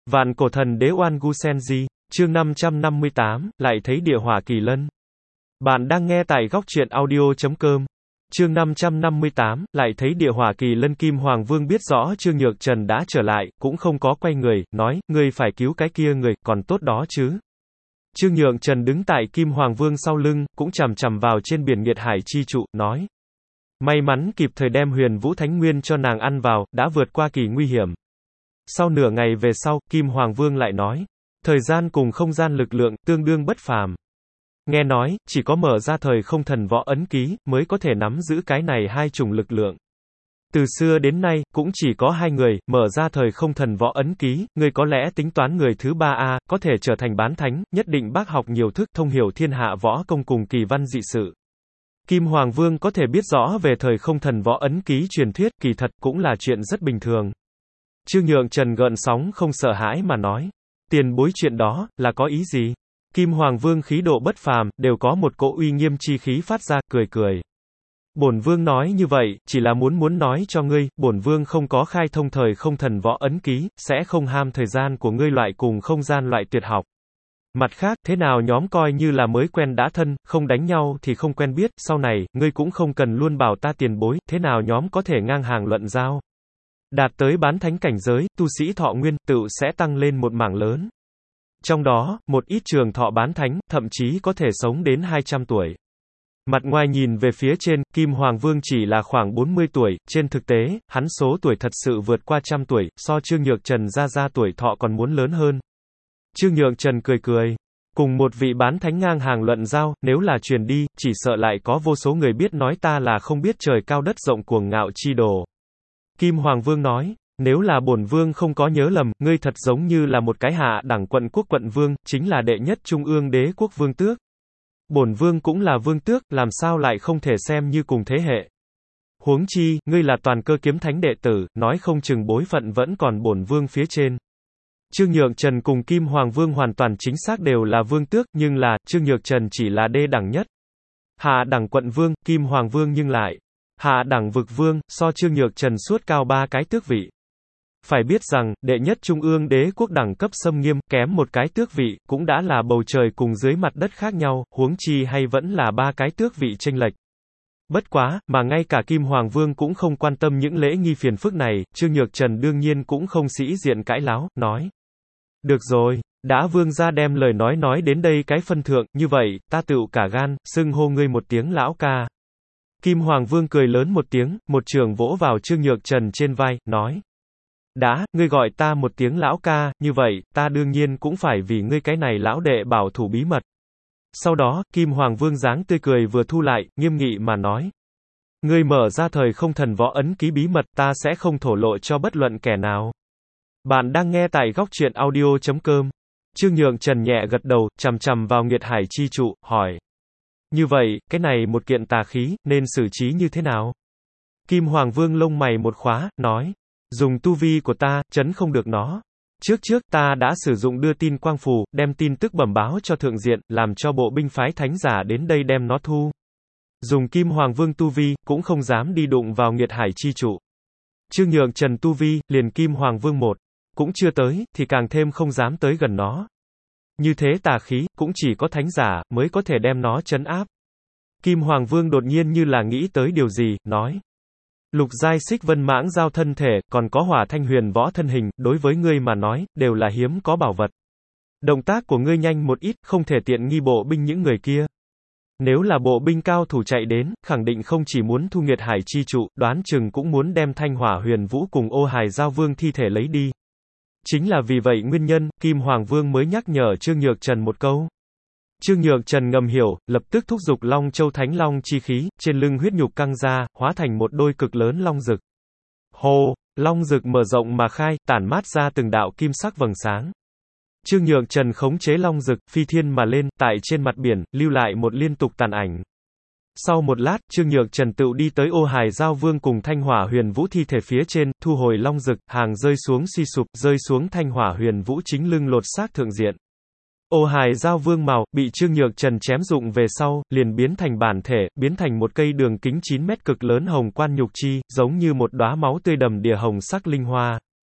Vạn cổ thần đế Oan Gu Senji, chương 558, lại thấy địa hỏa kỳ lân. Bạn đang nghe tại góc truyện audio.com. Chương 558, lại thấy địa hỏa kỳ lân. Kim Hoàng Vương biết rõ Trương Nhược Trần đã trở lại, cũng không có quay người, nói, ngươi phải cứu cái kia người, còn tốt đó chứ. Trương Nhược Trần đứng tại Kim Hoàng Vương sau lưng, cũng chằm chằm vào trên biển Nghiệt Hải chi trụ, nói. May mắn kịp thời đem Huyền Vũ Thánh Nguyên cho nàng ăn vào, đã vượt qua kỳ nguy hiểm. Sau nửa ngày về sau, Kim Hoàng Vương lại nói, thời gian cùng không gian lực lượng, tương đương bất phàm. Nghe nói, chỉ có mở ra thời không thần võ ấn ký, mới có thể nắm giữ cái này hai chủng lực lượng. Từ xưa đến nay, cũng chỉ có hai người, mở ra thời không thần võ ấn ký, người có lẽ tính toán người thứ ba a, có thể trở thành bán thánh, nhất định bác học nhiều thức, thông hiểu thiên hạ võ công cùng kỳ văn dị sự. Kim Hoàng Vương có thể biết rõ về thời không thần võ ấn ký truyền thuyết, kỳ thật, cũng là chuyện rất bình thường. Trương Nhược Trần gợn sóng không sợ hãi mà nói, tiền bối chuyện đó, là có ý gì? Kim Hoàng Vương khí độ bất phàm, đều có một cỗ uy nghiêm chi khí phát ra, cười cười. Bổn Vương nói như vậy, chỉ là muốn nói cho ngươi, bổn Vương không có khai thông thời không thần võ ấn ký, sẽ không ham thời gian của ngươi loại cùng không gian loại tuyệt học. Mặt khác, thế nào nhóm coi như là mới quen đã thân, không đánh nhau thì không quen biết, sau này, ngươi cũng không cần luôn bảo ta tiền bối, thế nào nhóm có thể ngang hàng luận giao. Đạt tới bán thánh cảnh giới, tu sĩ thọ nguyên, tự sẽ tăng lên một mảng lớn. Trong đó, một ít trường thọ bán thánh, thậm chí có thể sống đến 200 tuổi. Mặt ngoài nhìn về phía trên, Kim Hoàng Vương chỉ là khoảng 40 tuổi, trên thực tế, hắn số tuổi thật sự vượt qua 100 tuổi, so Trương Nhược Trần ra tuổi thọ còn muốn lớn hơn. Trương Nhược Trần cười cười. Cùng một vị bán thánh ngang hàng luận giao, nếu là truyền đi, chỉ sợ lại có vô số người biết nói ta là không biết trời cao đất rộng cuồng ngạo chi đồ. Kim Hoàng Vương nói, nếu là bổn Vương không có nhớ lầm, ngươi thật giống như là một cái hạ đẳng quận quốc quận vương, chính là đệ nhất trung ương đế quốc vương tước. Bổn Vương cũng là vương tước, làm sao lại không thể xem như cùng thế hệ. Huống chi, ngươi là toàn cơ kiếm thánh đệ tử, nói không chừng bối phận vẫn còn bổn Vương phía trên. Trương Nhược Trần cùng Kim Hoàng Vương hoàn toàn chính xác đều là vương tước, nhưng là, Trương Nhược Trần chỉ là đê đẳng nhất. Hạ đẳng quận vương, Kim Hoàng Vương nhưng lại hạ đẳng vực vương, so Trương Nhược Trần suốt cao 3 cái tước vị. Phải biết rằng, đệ nhất trung ương đế quốc đẳng cấp xâm nghiêm, kém một cái tước vị, cũng đã là bầu trời cùng dưới mặt đất khác nhau, huống chi hay vẫn là 3 cái tước vị chênh lệch. Bất quá, mà ngay cả Kim Hoàng Vương cũng không quan tâm những lễ nghi phiền phức này, Trương Nhược Trần đương nhiên cũng không sĩ diện cãi láo, nói. Được rồi, đã Vương gia đem lời nói đến đây cái phân thượng, như vậy, ta tựu cả gan, xưng hô ngươi một tiếng lão ca. Kim Hoàng Vương cười lớn một tiếng, một trường vỗ vào Trương Nhược Trần trên vai, nói. Đã, ngươi gọi ta một tiếng lão ca, như vậy, ta đương nhiên cũng phải vì ngươi cái này lão đệ bảo thủ bí mật. Sau đó, Kim Hoàng Vương dáng tươi cười vừa thu lại, nghiêm nghị mà nói. Ngươi mở ra thời không thần võ ấn ký bí mật, ta sẽ không thổ lộ cho bất luận kẻ nào. Bạn đang nghe tại góc truyện audio.com. Trương Nhược Trần nhẹ gật đầu, chằm chằm vào Nghiệt Hải chi trụ, hỏi. Như vậy, cái này một kiện tà khí, nên xử trí như thế nào? Kim Hoàng Vương lông mày một khóa, nói. Dùng tu vi của ta, trấn không được nó. Trước ta đã sử dụng đưa tin quang phù, đem tin tức bẩm báo cho thượng diện, làm cho bộ binh phái thánh giả đến đây đem nó thu. Dùng Kim Hoàng Vương tu vi, cũng không dám đi đụng vào Nghiệt Hải chi trụ. Trương Nhược Trần tu vi, liền Kim Hoàng Vương một, cũng chưa tới, thì càng thêm không dám tới gần nó. Như thế tà khí, cũng chỉ có thánh giả, mới có thể đem nó trấn áp. Kim Hoàng Vương đột nhiên như là nghĩ tới điều gì, nói. Lục giai xích vân mãng giao thân thể, còn có hỏa thanh huyền võ thân hình, đối với ngươi mà nói, đều là hiếm có bảo vật. Động tác của ngươi nhanh một ít, không thể tiện nghi bộ binh những người kia. Nếu là bộ binh cao thủ chạy đến, khẳng định không chỉ muốn thu Nghiệt Hải chi trụ, đoán chừng cũng muốn đem thanh hỏa huyền vũ cùng ô hài giao vương thi thể lấy đi. Chính là vì vậy nguyên nhân, Kim Hoàng Vương mới nhắc nhở Trương Nhược Trần một câu. Trương Nhược Trần ngầm hiểu, lập tức thúc giục Long Châu Thánh Long chi khí, trên lưng huyết nhục căng ra, hóa thành một đôi cực lớn long rực. Hô, long rực mở rộng mà khai, tản mát ra từng đạo kim sắc vầng sáng. Trương Nhược Trần khống chế long rực, phi thiên mà lên, tại trên mặt biển, lưu lại một liên tục tàn ảnh. Sau một lát, Trương Nhược Trần tự đi tới ô hài giao vương cùng thanh hỏa huyền vũ thi thể phía trên, thu hồi long rực, hàng rơi xuống suy sụp, rơi xuống thanh hỏa huyền vũ chính lưng lột xác thượng diện. Ô hài giao vương màu, bị Trương Nhược Trần chém dụng về sau, liền biến thành bản thể, biến thành một cây đường kính 9 mét cực lớn hồng quan nhục chi, giống như một đóa máu tươi đầm đìa hồng sắc linh hoa.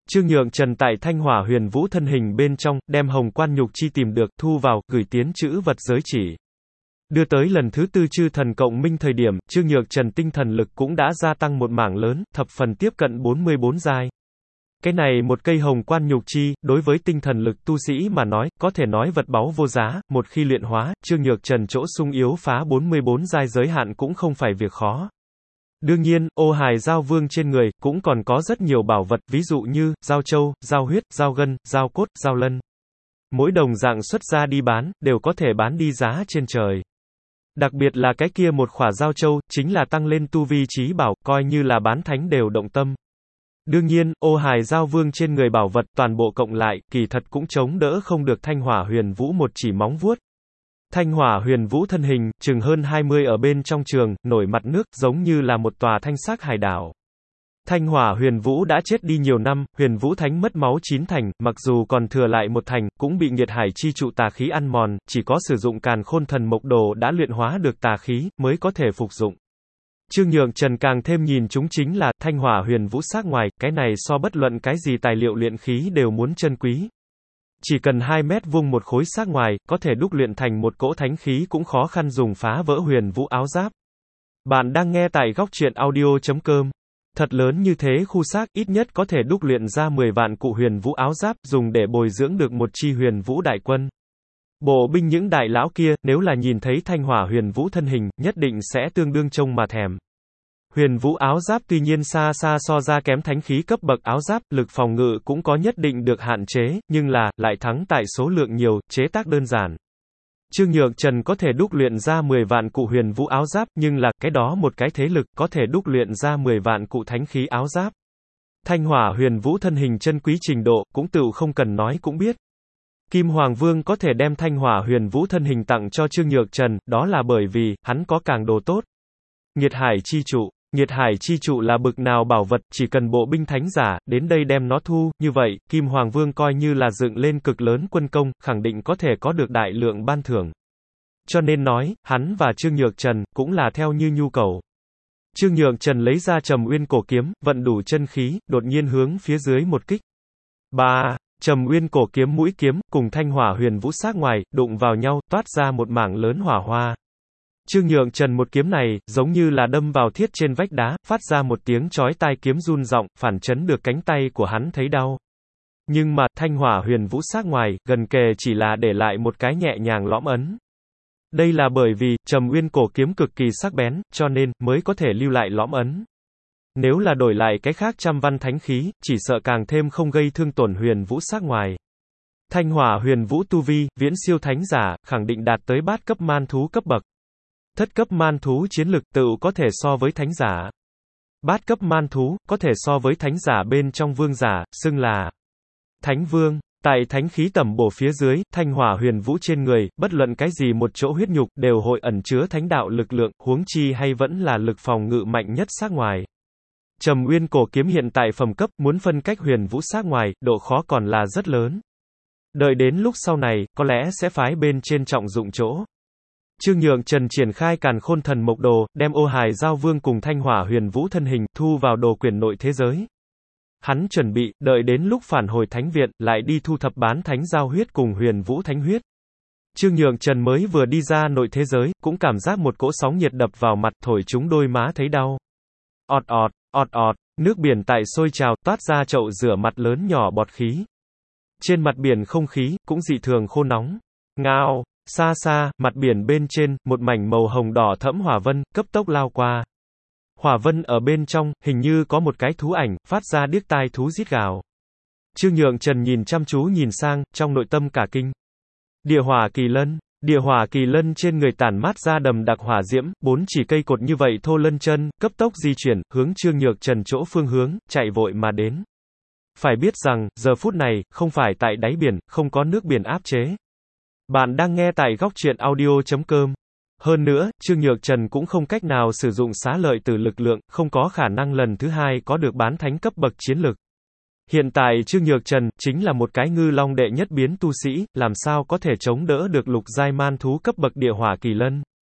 Trương Nhượng Trần tại Thanh Hỏa Huyền Vũ thân hình bên trong, đem hồng quan nhục chi tìm được, thu vào, gửi tiến trữ vật giới chỉ. Đưa tới lần thứ 4 chư thần cộng minh thời điểm, Trương Nhượng Trần tinh thần lực cũng đã gia tăng một mảng lớn, thập phần tiếp cận 44 giai. Cái này một cây hồng quan nhục chi, đối với tinh thần lực tu sĩ mà nói, có thể nói vật báu vô giá, một khi luyện hóa, Trương Nhượng Trần chỗ sung yếu phá 44 giai giới hạn cũng không phải việc khó. Đương nhiên, ô hài giao vương trên người, cũng còn có rất nhiều bảo vật, ví dụ như, giao châu, giao huyết, giao gân, giao cốt, giao lân. Mỗi đồng dạng xuất ra đi bán, đều có thể bán đi giá trên trời. Đặc biệt là cái kia một khỏa giao châu, chính là tăng lên tu vi trí bảo, coi như là bán thánh đều động tâm. Đương nhiên, ô hài giao vương trên người bảo vật toàn bộ cộng lại, kỳ thật cũng chống đỡ không được Thanh Hỏa Huyền Vũ một chỉ móng vuốt. Thanh Hỏa Huyền Vũ thân hình, chừng hơn 20 ở bên trong trường, nổi mặt nước, giống như là một tòa thanh sắc hải đảo. Thanh Hỏa Huyền Vũ đã chết đi nhiều năm, Huyền Vũ Thánh mất máu 9 thành, mặc dù còn thừa lại một thành, cũng bị nghiệt hải chi trụ tà khí ăn mòn, chỉ có sử dụng Càn Khôn Thần Mộc Đồ đã luyện hóa được tà khí, mới có thể phục dụng. Trương Nhượng Trần càng thêm nhìn chúng chính là, Thanh Hỏa Huyền Vũ sắc ngoài, cái này so bất luận cái gì tài liệu luyện khí đều muốn chân quý. Chỉ cần 2 mét vuông một khối sắc ngoài, có thể đúc luyện thành một cỗ thánh khí cũng khó khăn dùng phá vỡ Huyền Vũ áo giáp. Bạn đang nghe tại góc truyện audio.com. Thật lớn như thế khu xác, ít nhất có thể đúc luyện ra 10 vạn cụ Huyền Vũ áo giáp, dùng để bồi dưỡng được một chi Huyền Vũ đại quân. Bộ binh những đại lão kia, nếu là nhìn thấy Thanh Hỏa Huyền Vũ thân hình, nhất định sẽ tương đương trông mà thèm. Huyền Vũ áo giáp tuy nhiên xa xa so ra kém thánh khí cấp bậc áo giáp, lực phòng ngự cũng có nhất định được hạn chế, nhưng là, lại thắng tại số lượng nhiều, chế tác đơn giản. Trương Nhượng Trần có thể đúc luyện ra 10 vạn cụ Huyền Vũ áo giáp, nhưng là, cái đó một cái thế lực, có thể đúc luyện ra 10 vạn cụ thánh khí áo giáp. Thanh Hỏa Huyền Vũ thân hình chân quý trình độ, cũng tựu không cần nói cũng biết. Kim Hoàng Vương có thể đem Thanh Hỏa Huyền Vũ thân hình tặng cho Trương Nhượng Trần, đó là bởi vì, hắn có càng đồ tốt. Nghiệt hải chi trụ. Nghiệt hải chi trụ là bực nào bảo vật, chỉ cần bộ binh thánh giả, đến đây đem nó thu, như vậy, Kim Hoàng Vương coi như là dựng lên cực lớn quân công, khẳng định có thể có được đại lượng ban thưởng. Cho nên nói, hắn và Trương Nhượng Trần, cũng là theo như nhu cầu. Trương Nhượng Trần lấy ra Trầm Uyên cổ kiếm, vận đủ chân khí, đột nhiên hướng phía dưới một kích. Trầm Uyên cổ kiếm mũi kiếm, cùng Thanh Hỏa Huyền Vũ sắc ngoài, đụng vào nhau, toát ra một mảng lớn hỏa hoa. Trương Nhượng Trần một kiếm này, giống như là đâm vào thiết trên vách đá, phát ra một tiếng chói tai kiếm run rộng, phản chấn được cánh tay của hắn thấy đau. Nhưng mà, Thanh Hỏa Huyền Vũ sắc ngoài, gần kề chỉ là để lại một cái nhẹ nhàng lõm ấn. Đây là bởi vì, Trầm Uyên cổ kiếm cực kỳ sắc bén, cho nên, mới có thể lưu lại lõm ấn. Nếu là đổi lại cái khác trăm văn thánh khí, chỉ sợ càng thêm không gây thương tổn Huyền Vũ sắc ngoài. Thanh Hỏa Huyền Vũ tu vi, viễn siêu thánh giả, khẳng định đạt tới bát cấp man thú cấp bậc. Thất cấp man thú chiến lực tựu có thể so với thánh giả. Bát cấp man thú, có thể so với thánh giả bên trong vương giả, xưng là Thánh Vương. Tại thánh khí tẩm bổ phía dưới, Thanh Hỏa Huyền Vũ trên người, bất luận cái gì một chỗ huyết nhục, đều hội ẩn chứa thánh đạo lực lượng, huống chi hay vẫn là lực phòng ngự mạnh nhất sắc ngoài. Trầm Uyên cổ kiếm hiện tại phẩm cấp, muốn phân cách Huyền Vũ sắc ngoài, độ khó còn là rất lớn. Đợi đến lúc sau này, có lẽ sẽ phái bên trên trọng dụng chỗ. Trương Nhượng Trần triển khai Càn Khôn Thần Mộc Đồ, đem ô hài giao vương cùng Thanh Hỏa Huyền Vũ thân hình, thu vào đồ quyển nội thế giới. Hắn chuẩn bị, đợi đến lúc phản hồi Thánh Viện, lại đi thu thập bán thánh giao huyết cùng Huyền Vũ thánh huyết. Trương Nhượng Trần mới vừa đi ra nội thế giới, cũng cảm giác một cỗ sóng nhiệt đập vào mặt, thổi trúng đôi má thấy đau. Ọt ọt, ọt ọt, nước biển tại sôi trào, toát ra chậu rửa mặt lớn nhỏ bọt khí. Trên mặt biển không khí, cũng dị thường khô nóng. Ngao. Xa xa, mặt biển bên trên, một mảnh màu hồng đỏ thẫm hỏa vân, cấp tốc lao qua. Hỏa vân ở bên trong, hình như có một cái thú ảnh, phát ra điếc tai thú rít gào. Trương Nhượng Trần nhìn chăm chú nhìn sang, trong nội tâm cả kinh. Địa hỏa kỳ lân. Địa hỏa kỳ lân trên người tản mát ra đầm đặc hỏa diễm, 4 chỉ cây cột như vậy thô lân chân, cấp tốc di chuyển, hướng Trương Nhượng Trần chỗ phương hướng, chạy vội mà đến. Phải biết rằng, giờ phút này, không phải tại đáy biển, không có nước biển áp chế. Bạn đang nghe tại góc truyện audio.com. Hơn nữa, Trương Nhượng Trần cũng không cách nào sử dụng xá lợi từ lực lượng, không có khả năng lần thứ hai có được bán thánh cấp bậc chiến lực. Hiện tại Trương Nhượng Trần, chính là một cái ngư long đệ nhất biến tu sĩ, làm sao có thể chống đỡ được lục giai man thú cấp bậc địa hỏa kỳ lân.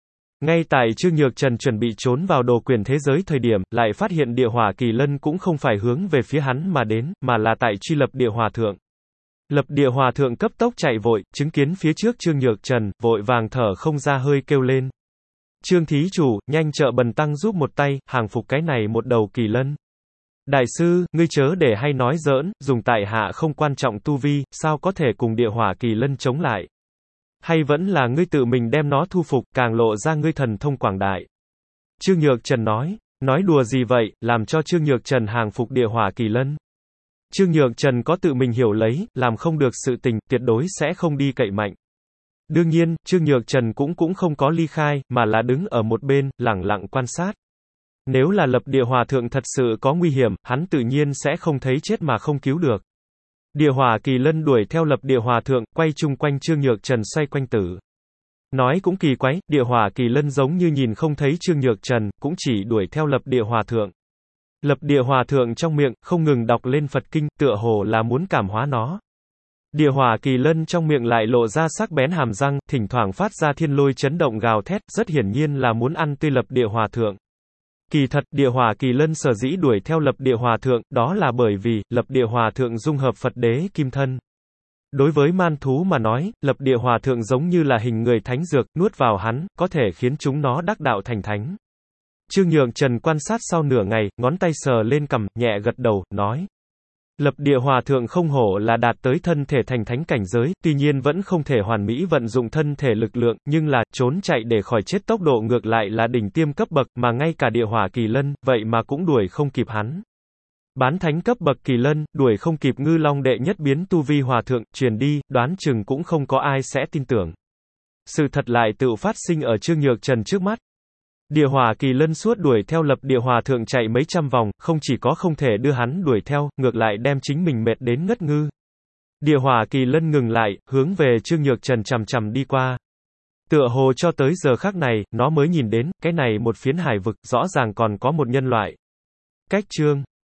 Ngay tại Trương Nhược Trần chuẩn bị trốn vào đồ quyển thế giới thời điểm, lại phát hiện địa hỏa kỳ lân cũng không phải hướng về phía hắn mà đến, mà là tại truy lập địa hòa thượng. Lập địa hòa thượng cấp tốc chạy vội, chứng kiến phía trước Trương Nhược Trần, vội vàng thở không ra hơi kêu lên. Trương thí chủ, nhanh trợ bần tăng giúp một tay, hàng phục cái này một đầu kỳ lân. Đại sư, ngươi chớ để hay nói giỡn, dùng tại hạ không quan trọng tu vi, sao có thể cùng địa hỏa kỳ lân chống lại. Hay vẫn là ngươi tự mình đem nó thu phục, càng lộ ra ngươi thần thông quảng đại. Trương Nhược Trần nói đùa gì vậy, làm cho Trương Nhược Trần hàng phục địa hỏa kỳ lân. Trương Nhược Trần có tự mình hiểu lấy, làm không được sự tình, tuyệt đối sẽ không đi cậy mạnh. Đương nhiên, Trương Nhược Trần cũng không có ly khai, mà là đứng ở một bên, lẳng lặng quan sát. Nếu là lập địa hòa thượng thật sự có nguy hiểm, hắn tự nhiên sẽ không thấy chết mà không cứu được. Địa hỏa kỳ lân đuổi theo lập địa hòa thượng, quay chung quanh Trương Nhược Trần xoay quanh tử. Nói cũng kỳ quái, địa hỏa kỳ lân giống như nhìn không thấy Trương Nhược Trần, cũng chỉ đuổi theo lập địa hòa thượng. Lập địa hòa thượng trong miệng, không ngừng đọc lên Phật kinh, tựa hồ là muốn cảm hóa nó. Địa hỏa kỳ lân trong miệng lại lộ ra sắc bén hàm răng, thỉnh thoảng phát ra thiên lôi chấn động gào thét, rất hiển nhiên là muốn ăn tươi lập địa hòa thượng. Kỳ thật, địa hỏa kỳ lân sở dĩ đuổi theo lập địa hòa thượng, đó là bởi vì, lập địa hòa thượng dung hợp Phật đế kim thân. Đối với man thú mà nói, lập địa hòa thượng giống như là hình người thánh dược, nuốt vào hắn, có thể khiến chúng nó đắc đạo thành thánh. Trương Nhược Trần quan sát sau nửa ngày, ngón tay sờ lên cằm, nhẹ gật đầu, nói. Lập địa hòa thượng không hổ là đạt tới thân thể thành thánh cảnh giới, tuy nhiên vẫn không thể hoàn mỹ vận dụng thân thể lực lượng, nhưng là, trốn chạy để khỏi chết tốc độ ngược lại là đỉnh tiêm cấp bậc, mà ngay cả địa hỏa kỳ lân, vậy mà cũng đuổi không kịp hắn. Bán thánh cấp bậc kỳ lân, đuổi không kịp ngư long đệ nhất biến tu vi hòa thượng, truyền đi, đoán chừng cũng không có ai sẽ tin tưởng. Sự thật lại tự phát sinh ở Trương Nhược Trần trước mắt. Địa hỏa kỳ lân suốt đuổi theo lập địa hòa thượng chạy mấy trăm vòng, không chỉ có không thể đưa hắn đuổi theo, ngược lại đem chính mình mệt đến ngất ngư. Địa hỏa kỳ lân ngừng lại, hướng về Trương Nhược Trần chằm chằm đi qua. Tựa hồ cho tới giờ khắc này, nó mới nhìn đến, cái này một phiến hải vực, rõ ràng còn có một nhân loại. Cách chương